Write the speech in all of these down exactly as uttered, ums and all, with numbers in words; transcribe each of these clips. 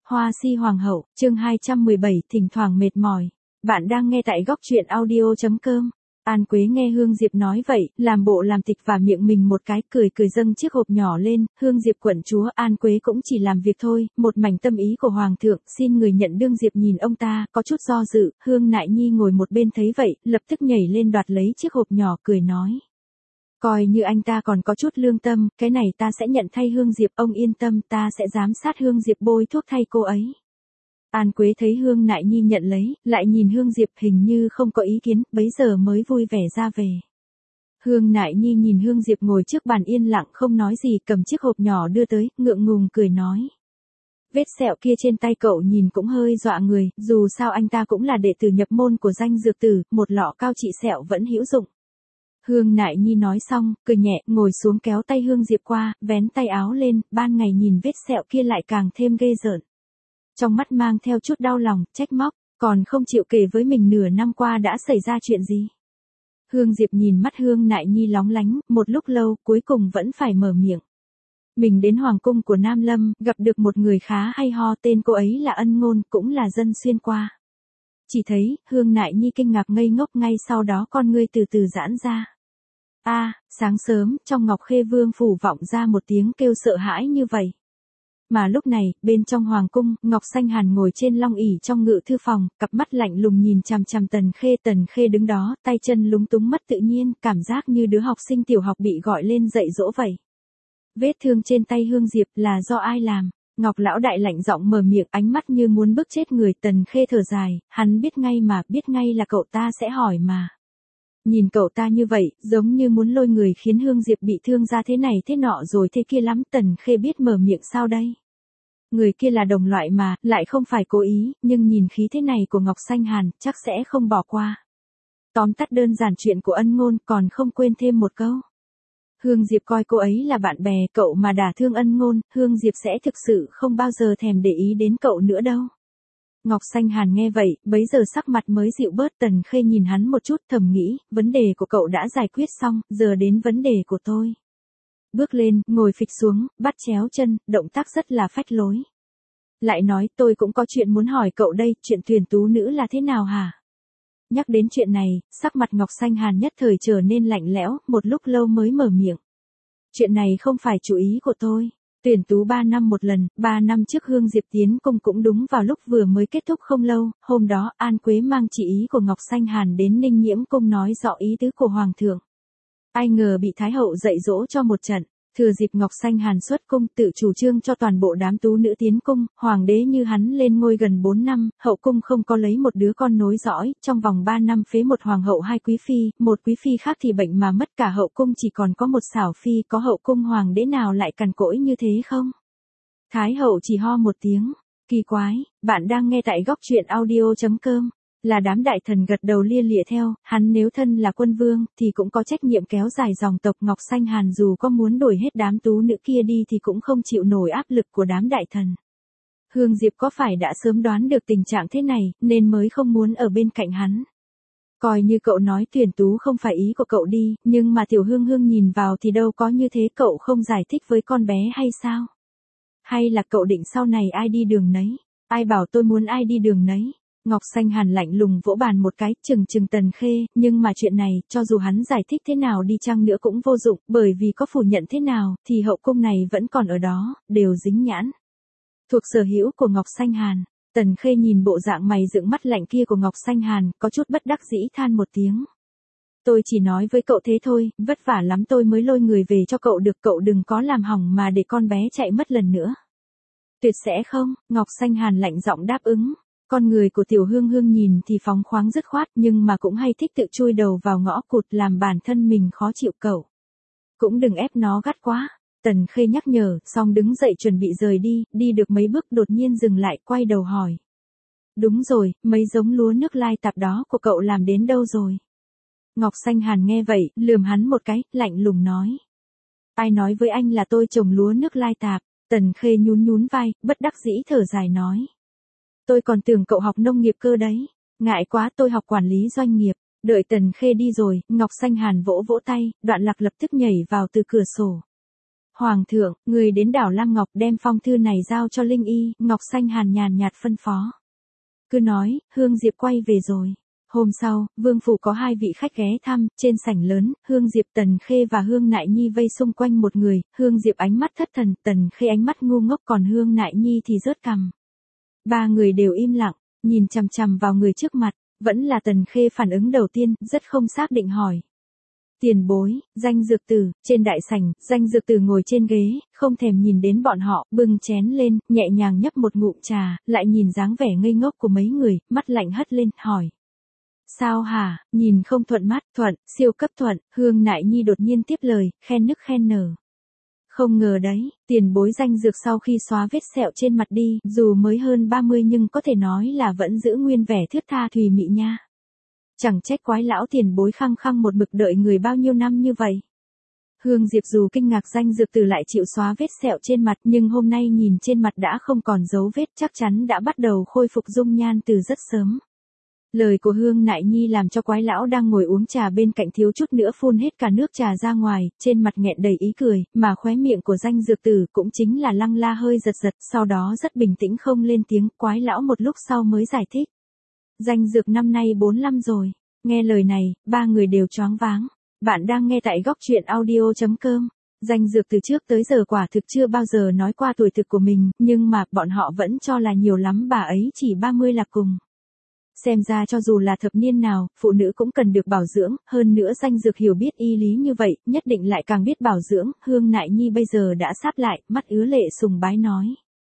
Hoa si hoàng hậu, chương hai trăm mười bảy, thỉnh thoảng mệt mỏi. Bạn đang nghe tại góc truyện audio chấm com. An Quế nghe Hương Diệp nói vậy, làm bộ làm tịch và miệng mình một cái, cười cười dâng chiếc hộp nhỏ lên. Hương Diệp quận chúa, An Quế cũng chỉ làm việc thôi, một mảnh tâm ý của hoàng thượng, xin người nhận đương. Diệp nhìn ông ta, có chút do dự. Hương Nại Nhi ngồi một bên thấy vậy, lập tức nhảy lên đoạt lấy chiếc hộp nhỏ, cười nói: coi như anh ta còn có chút lương tâm, cái này ta sẽ nhận thay Hương Diệp, ông yên tâm, ta sẽ giám sát Hương Diệp bôi thuốc thay cô ấy. An Quế thấy Hương Nại Nhi nhận lấy, lại nhìn Hương Diệp hình như không có ý kiến, bấy giờ mới vui vẻ ra về. Hương Nại Nhi nhìn Hương Diệp ngồi trước bàn yên lặng không nói gì, cầm chiếc hộp nhỏ đưa tới, ngượng ngùng cười nói: vết sẹo kia trên tay cậu nhìn cũng hơi dọa người, dù sao anh ta cũng là đệ tử nhập môn của danh dược tử, một lọ cao trị sẹo vẫn hữu dụng. Hương Nại Nhi nói xong, cười nhẹ, ngồi xuống kéo tay Hương Diệp qua, vén tay áo lên, ban ngày nhìn vết sẹo kia lại càng thêm ghê rợn. Trong mắt mang theo chút đau lòng, trách móc, còn không chịu kể với mình nửa năm qua đã xảy ra chuyện gì. Hương Diệp nhìn mắt Hương Nại Nhi lóng lánh, một lúc lâu, cuối cùng vẫn phải mở miệng. Mình đến Hoàng cung của Nam Lâm, gặp được một người khá hay ho, tên cô ấy là Ân Ngôn, cũng là dân xuyên qua. Chỉ thấy, Hương Nại Nhi kinh ngạc ngây ngốc, ngay sau đó con ngươi từ từ giãn ra. A, à, sáng sớm, trong Ngọc Khê Vương phủ vọng ra một tiếng kêu sợ hãi như vậy. Mà lúc này, bên trong hoàng cung, Ngọc Xanh Hàn ngồi trên long ỷ trong ngự thư phòng, cặp mắt lạnh lùng nhìn chằm chằm Tần Khê. Tần Khê đứng đó, tay chân lúng túng mất tự nhiên, cảm giác như đứa học sinh tiểu học bị gọi lên dạy dỗ vậy. Vết thương trên tay Hương Diệp là do ai làm? Ngọc lão đại lạnh giọng mở miệng, ánh mắt như muốn bức chết người. Tần Khê thở dài, hắn biết ngay mà, biết ngay là cậu ta sẽ hỏi mà. Nhìn cậu ta như vậy, giống như muốn lôi người khiến Hương Diệp bị thương ra thế này thế nọ rồi thế kia lắm. Tần Khê biết mở miệng sao đây? Người kia là đồng loại mà, lại không phải cố ý, nhưng nhìn khí thế này của Ngọc Xanh Hàn, chắc sẽ không bỏ qua. Tóm tắt đơn giản chuyện của Ân Ngôn, còn không quên thêm một câu. Hương Diệp coi cô ấy là bạn bè, cậu mà đả thương Ân Ngôn, Hương Diệp sẽ thực sự không bao giờ thèm để ý đến cậu nữa đâu. Ngọc Xanh Hàn nghe vậy, bấy giờ sắc mặt mới dịu bớt. Tần Khê nhìn hắn một chút, thầm nghĩ, vấn đề của cậu đã giải quyết xong, giờ đến vấn đề của tôi. Bước lên, ngồi phịch xuống, bắt chéo chân, động tác rất là phách lối. Lại nói, tôi cũng có chuyện muốn hỏi cậu đây, chuyện tuyển tú nữ là thế nào hả? Nhắc đến chuyện này, sắc mặt Ngọc Xanh Hàn nhất thời trở nên lạnh lẽo, một lúc lâu mới mở miệng. Chuyện này không phải chủ ý của tôi. Tuyển tú ba năm một lần, ba năm trước Hương Diệp tiến cung cũng đúng vào lúc vừa mới kết thúc không lâu, hôm đó An Quế mang chỉ ý của Ngọc Xanh Hàn đến Ninh Nhiễm cung nói rõ ý tứ của Hoàng thượng. Ai ngờ bị Thái hậu dạy dỗ cho một trận, thừa dịp Ngọc Xanh Hàn xuất cung tự chủ trương cho toàn bộ đám tú nữ tiến cung, hoàng đế như hắn lên ngôi gần bốn năm, hậu cung không có lấy một đứa con nối dõi, trong vòng ba năm phế một hoàng hậu hai quý phi, một quý phi khác thì bệnh mà mất cả hậu cung chỉ còn có một xảo phi, có hậu cung hoàng đế nào lại cằn cỗi như thế không? Thái hậu chỉ ho một tiếng, kỳ quái, bạn đang nghe tại góc truyện audio chấm com. Là đám đại thần gật đầu lia lịa theo, hắn nếu thân là quân vương, thì cũng có trách nhiệm kéo dài dòng tộc. Ngọc Xanh Hàn dù có muốn đuổi hết đám tú nữ kia đi thì cũng không chịu nổi áp lực của đám đại thần. Hương Diệp có phải đã sớm đoán được tình trạng thế này, nên mới không muốn ở bên cạnh hắn. Coi như cậu nói tuyển tú không phải ý của cậu đi, nhưng mà tiểu Hương Hương nhìn vào thì đâu có như thế, cậu không giải thích với con bé hay sao? Hay là cậu định sau này ai đi đường nấy? Ai bảo tôi muốn ai đi đường nấy? Ngọc Xanh Hàn lạnh lùng vỗ bàn một cái, trừng trừng Tần Khê, nhưng mà chuyện này, cho dù hắn giải thích thế nào đi chăng nữa cũng vô dụng, bởi vì có phủ nhận thế nào, thì hậu cung này vẫn còn ở đó, đều dính nhãn. Thuộc sở hữu của Ngọc Xanh Hàn, Tần Khê nhìn bộ dạng mày dựng mắt lạnh kia của Ngọc Xanh Hàn, có chút bất đắc dĩ than một tiếng. Tôi chỉ nói với cậu thế thôi, vất vả lắm tôi mới lôi người về cho cậu được, cậu đừng có làm hỏng mà để con bé chạy mất lần nữa. Tuyệt sẽ không, Ngọc Xanh Hàn lạnh giọng đáp ứng. Con người của tiểu Hương Hương nhìn thì phóng khoáng dứt khoát, nhưng mà cũng hay thích tự chui đầu vào ngõ cụt làm bản thân mình khó chịu cậu. Cũng đừng ép nó gắt quá. Tần Khê nhắc nhở, xong đứng dậy chuẩn bị rời đi, đi được mấy bước đột nhiên dừng lại, quay đầu hỏi. Đúng rồi, mấy giống lúa nước lai tạp đó của cậu làm đến đâu rồi? Ngọc Xanh Hàn nghe vậy, lườm hắn một cái, lạnh lùng nói. Ai nói với anh là tôi trồng lúa nước lai tạp? Tần Khê nhún nhún vai, bất đắc dĩ thở dài nói. Tôi còn tưởng cậu học nông nghiệp cơ đấy. Ngại quá, tôi học quản lý doanh nghiệp. Đợi Tần Khê đi rồi, Ngọc Xanh Hàn vỗ vỗ tay, Đoạn Lạc lập tức nhảy vào từ cửa sổ. Hoàng thượng, người đến đảo Lam Ngọc đem phong thư này giao cho Linh Y, Ngọc Xanh Hàn nhàn nhạt phân phó. Cứ nói, Hương Diệp quay về rồi. Hôm sau, Vương phủ có hai vị khách ghé thăm, trên sảnh lớn, Hương Diệp Tần Khê và Hương Nại Nhi vây xung quanh một người, Hương Diệp ánh mắt thất thần, Tần Khê ánh mắt ngu ngốc còn Hương Nại Nhi thì rớt cằm. Ba người đều im lặng, nhìn chằm chằm vào người trước mặt, vẫn là Tần Khê phản ứng đầu tiên, rất không xác định hỏi. Tiền bối, Danh Dược Tử, trên đại sảnh, Danh Dược Tử ngồi trên ghế, không thèm nhìn đến bọn họ, bưng chén lên, nhẹ nhàng nhấp một ngụm trà, lại nhìn dáng vẻ ngây ngốc của mấy người, mắt lạnh hất lên, hỏi. Sao hả, nhìn không thuận mắt, thuận, siêu cấp thuận, Hương Nại Nhi đột nhiên tiếp lời, khen nức khen nở. Không ngờ đấy, tiền bối Danh Dược sau khi xóa vết sẹo trên mặt đi, dù mới hơn ba mươi nhưng có thể nói là vẫn giữ nguyên vẻ thướt tha thùy mị nha. Chẳng trách quái lão tiền bối khăng khăng một mực đợi người bao nhiêu năm như vậy. Hương Diệp dù kinh ngạc Danh Dược Tử lại chịu xóa vết sẹo trên mặt nhưng hôm nay nhìn trên mặt đã không còn dấu vết chắc chắn đã bắt đầu khôi phục dung nhan từ rất sớm. Lời của Hương Nại Nhi làm cho quái lão đang ngồi uống trà bên cạnh thiếu chút nữa phun hết cả nước trà ra ngoài, trên mặt nghẹn đầy ý cười, mà khóe miệng của Danh Dược Tử cũng chính là Lăng La hơi giật giật, sau đó rất bình tĩnh không lên tiếng, quái lão một lúc sau mới giải thích. Danh Dược năm nay bốn mươi lăm rồi. Nghe lời này, ba người đều choáng váng. Bạn đang nghe tại góc truyện audio chấm com. Danh Dược từ trước tới giờ quả thực chưa bao giờ nói qua tuổi thực của mình, nhưng mà bọn họ vẫn cho là nhiều lắm, bà ấy chỉ ba mươi là cùng. Xem ra cho dù là thập niên nào, phụ nữ cũng cần được bảo dưỡng, hơn nữa Danh Dược hiểu biết y lý như vậy, nhất định lại càng biết bảo dưỡng. Hương Nại Nhi bây giờ đã sáp lại, mắt ứa lệ sùng bái nói.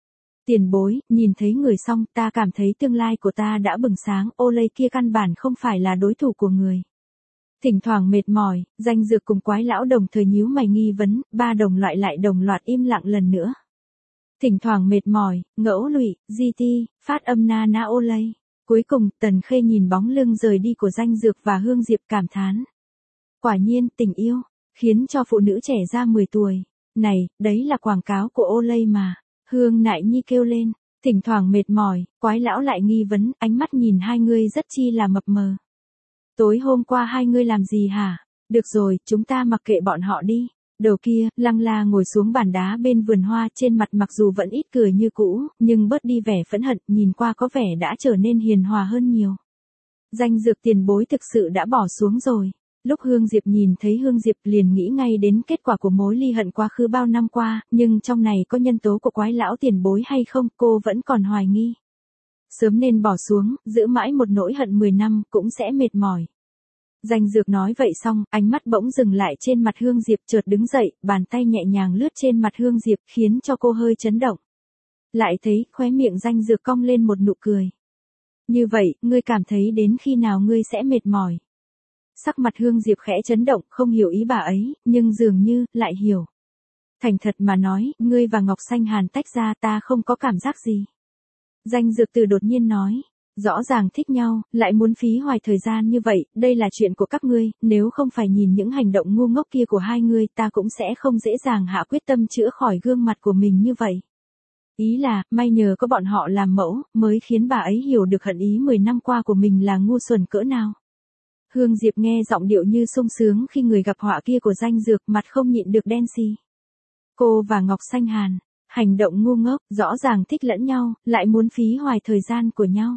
Tiền bối, nhìn thấy người xong, ta cảm thấy tương lai của ta đã bừng sáng, ô lây kia căn bản không phải là đối thủ của người. Thỉnh thoảng mệt mỏi, Danh Dược cùng quái lão đồng thời nhíu mày nghi vấn, ba đồng loại lại đồng loạt im lặng lần nữa. Thỉnh thoảng mệt mỏi, ngẫu lụy, di ti, phát âm na na ô lây. Cuối cùng, Tần Khê nhìn bóng lưng rời đi của Danh Dược và Hương Diệp cảm thán. Quả nhiên, tình yêu, khiến cho phụ nữ trẻ ra mười tuổi. Này, đấy là quảng cáo của ô lây mà. Hương Nại Nhi kêu lên, thỉnh thoảng mệt mỏi, quái lão lại nghi vấn, ánh mắt nhìn hai người rất chi là mập mờ. Tối hôm qua hai người làm gì hả? Được rồi, chúng ta mặc kệ bọn họ đi. Đầu kia, Lăng La ngồi xuống bàn đá bên vườn hoa, trên mặt mặc dù vẫn ít cười như cũ, nhưng bớt đi vẻ phẫn hận, nhìn qua có vẻ đã trở nên hiền hòa hơn nhiều. Danh Dược tiền bối thực sự đã bỏ xuống rồi. Lúc Hương Diệp nhìn thấy Hương Diệp liền nghĩ ngay đến kết quả của mối ly hận quá khứ bao năm qua, nhưng trong này có nhân tố của quái lão tiền bối hay không, cô vẫn còn hoài nghi. Sớm nên bỏ xuống, giữ mãi một nỗi hận mười năm, cũng sẽ mệt mỏi. Danh Dược nói vậy xong, ánh mắt bỗng dừng lại trên mặt Hương Diệp, chợt đứng dậy, bàn tay nhẹ nhàng lướt trên mặt Hương Diệp, khiến cho cô hơi chấn động. Lại thấy, khóe miệng Danh Dược cong lên một nụ cười. Như vậy, ngươi cảm thấy đến khi nào ngươi sẽ mệt mỏi? Sắc mặt Hương Diệp khẽ chấn động, không hiểu ý bà ấy, nhưng dường như, lại hiểu. Thành thật mà nói, ngươi và Ngọc Xanh Hàn tách ra ta không có cảm giác gì. Danh Dược từ đột nhiên nói, rõ ràng thích nhau, lại muốn phí hoài thời gian như vậy, đây là chuyện của các ngươi, nếu không phải nhìn những hành động ngu ngốc kia của hai người ta cũng sẽ không dễ dàng hạ quyết tâm chữa khỏi gương mặt của mình như vậy. Ý là, may nhờ có bọn họ làm mẫu, mới khiến bà ấy hiểu được hận ý mười năm qua của mình là ngu xuẩn cỡ nào. Hương Diệp nghe giọng điệu như sung sướng khi người gặp họa kia của Danh Dược, mặt không nhịn được đen xì. Cô và Ngọc Xanh Hàn, hành động ngu ngốc, rõ ràng thích lẫn nhau, lại muốn phí hoài thời gian của nhau.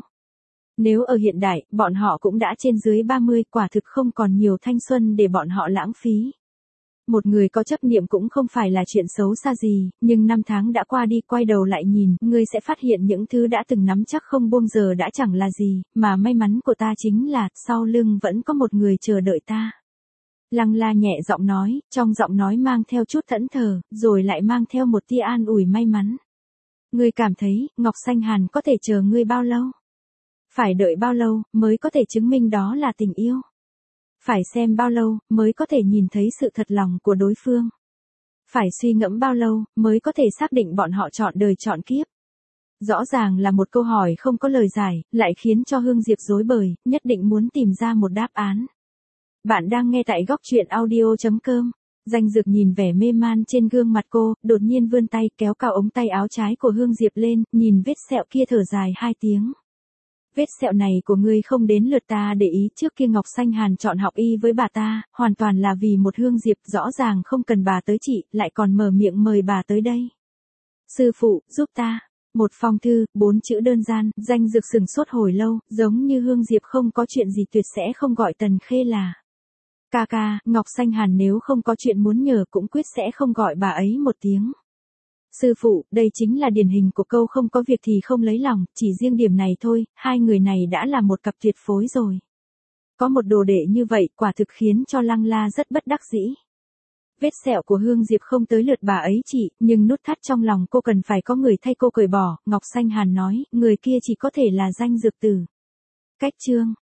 Nếu ở hiện đại, bọn họ cũng đã trên dưới ba mươi, quả thực không còn nhiều thanh xuân để bọn họ lãng phí. Một người có chấp niệm cũng không phải là chuyện xấu xa gì, nhưng năm tháng đã qua đi, quay đầu lại nhìn, ngươi sẽ phát hiện những thứ đã từng nắm chắc không buông giờ đã chẳng là gì, mà may mắn của ta chính là, sau lưng vẫn có một người chờ đợi ta. Lăng La nhẹ giọng nói, trong giọng nói mang theo chút thẫn thờ, rồi lại mang theo một tia an ủi may mắn. Ngươi cảm thấy, Ngọc Xanh Hàn có thể chờ ngươi bao lâu? Phải đợi bao lâu, mới có thể chứng minh đó là tình yêu? Phải xem bao lâu, mới có thể nhìn thấy sự thật lòng của đối phương? Phải suy ngẫm bao lâu, mới có thể xác định bọn họ chọn đời chọn kiếp? Rõ ràng là một câu hỏi không có lời giải, lại khiến cho Hương Diệp rối bời, nhất định muốn tìm ra một đáp án. Bạn đang nghe tại góc truyện audio chấm com. Danh Dược nhìn vẻ mê man trên gương mặt cô, đột nhiên vươn tay kéo cao ống tay áo trái của Hương Diệp lên, nhìn vết sẹo kia thở dài hai tiếng. Vết sẹo này của ngươi không đến lượt ta để ý, trước kia Ngọc Xanh Hàn chọn học y với bà ta, hoàn toàn là vì một Hương Diệp, rõ ràng không cần bà tới trị, lại còn mở miệng mời bà tới đây. Sư phụ, giúp ta. Một phong thư, bốn chữ đơn giản, Danh Dực sừng sốt hồi lâu, giống như Hương Diệp không có chuyện gì tuyệt sẽ không gọi Tần Khê là ca ca, Ngọc Xanh Hàn nếu không có chuyện muốn nhờ cũng quyết sẽ không gọi bà ấy một tiếng. Sư phụ, đây chính là điển hình của câu không có việc thì không lấy lòng, chỉ riêng điểm này thôi, hai người này đã là một cặp tuyệt phối rồi. Có một đồ đệ như vậy, quả thực khiến cho Lăng La rất bất đắc dĩ. Vết sẹo của Hương Diệp không tới lượt bà ấy trị, nhưng nút thắt trong lòng cô cần phải có người thay cô cởi bỏ, Ngọc Xanh Hàn nói, người kia chỉ có thể là Danh Dược Tử. Cách chương